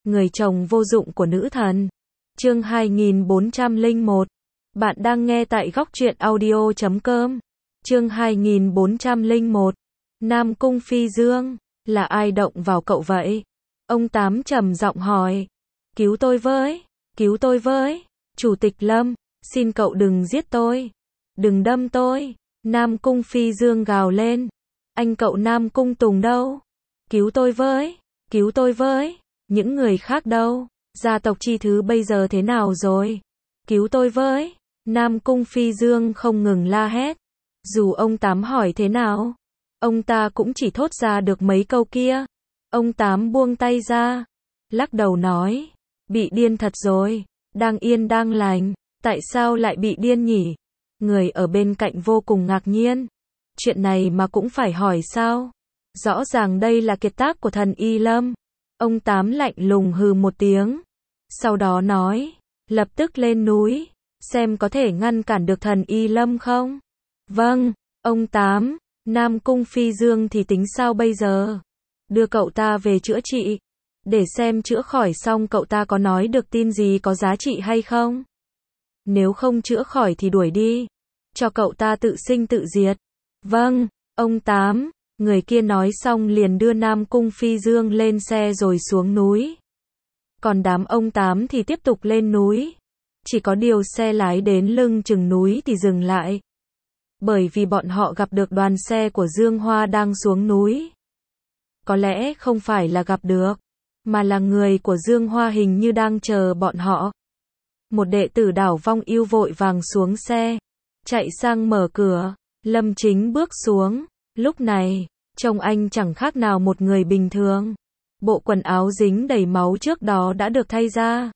người chồng vô dụng của nữ thần. Chương 2401. Bạn đang nghe tại góc truyện audio.com. Chương 2401. Nam Cung Phi Dương, là ai động vào cậu vậy? Ông Tám trầm giọng hỏi. Cứu tôi với, cứu tôi với, Chủ tịch Lâm, xin cậu đừng giết tôi, đừng đâm tôi. Nam Cung Phi Dương gào lên. Anh cậu Nam Cung Tùng đâu? Cứu tôi với, cứu tôi với, những người khác đâu? Gia tộc Chi Thứ bây giờ thế nào rồi? Cứu tôi với. Nam Cung Phi Dương không ngừng la hét. Dù ông Tám hỏi thế nào, ông ta cũng chỉ thốt ra được mấy câu kia. Ông Tám buông tay ra, lắc đầu nói, bị điên thật rồi, đang yên đang lành, tại sao lại bị điên nhỉ? Người ở bên cạnh vô cùng ngạc nhiên. Chuyện này mà cũng phải hỏi sao? Rõ ràng đây là kiệt tác của thần Y Lâm. Ông Tám lạnh lùng hừ một tiếng. Sau đó nói, lập tức lên núi, xem có thể ngăn cản được thần Y Lâm không? Vâng, ông Tám. Nam Cung Phi Dương thì tính sao bây giờ? Đưa cậu ta về chữa trị, để xem chữa khỏi xong cậu ta có nói được tin gì có giá trị hay không? Nếu không chữa khỏi thì đuổi đi, cho cậu ta tự sinh tự diệt. Vâng, ông Tám. Người kia nói xong liền đưa Nam Cung Phi Dương lên xe rồi xuống núi. Còn đám ông Tám thì tiếp tục lên núi. Chỉ có điều xe lái đến lưng chừng núi thì dừng lại. Bởi vì bọn họ gặp được đoàn xe của Dương Hoa đang xuống núi. Có lẽ không phải là gặp được, mà là người của Dương Hoa hình như đang chờ bọn họ. Một đệ tử Đảo Vong Yêu vội vàng xuống xe, chạy sang mở cửa. Lâm Chính bước xuống. Lúc này, trông anh chẳng khác nào một người bình thường. Bộ quần áo dính đầy máu trước đó đã được thay ra.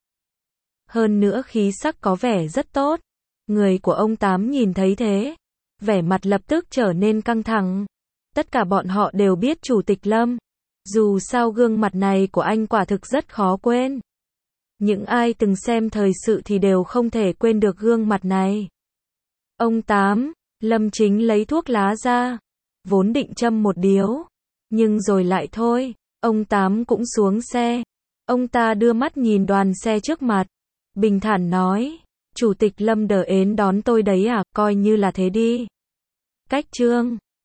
Hơn nữa khí sắc có vẻ rất tốt. Người của ông Tám nhìn thấy thế, vẻ mặt lập tức trở nên căng thẳng. Tất cả bọn họ đều biết Chủ tịch Lâm. Dù sao gương mặt này của anh quả thực rất khó quên. Những ai từng xem thời sự thì đều không thể quên được gương mặt này. Ông Tám. Lâm Chính lấy thuốc lá ra, vốn định châm một điếu, nhưng rồi lại thôi. Ông Tám cũng xuống xe. Ông ta đưa mắt nhìn đoàn xe trước mặt, bình thản nói, Chủ tịch Lâm đờ ến đón tôi đấy à, coi như là thế đi. Cách chương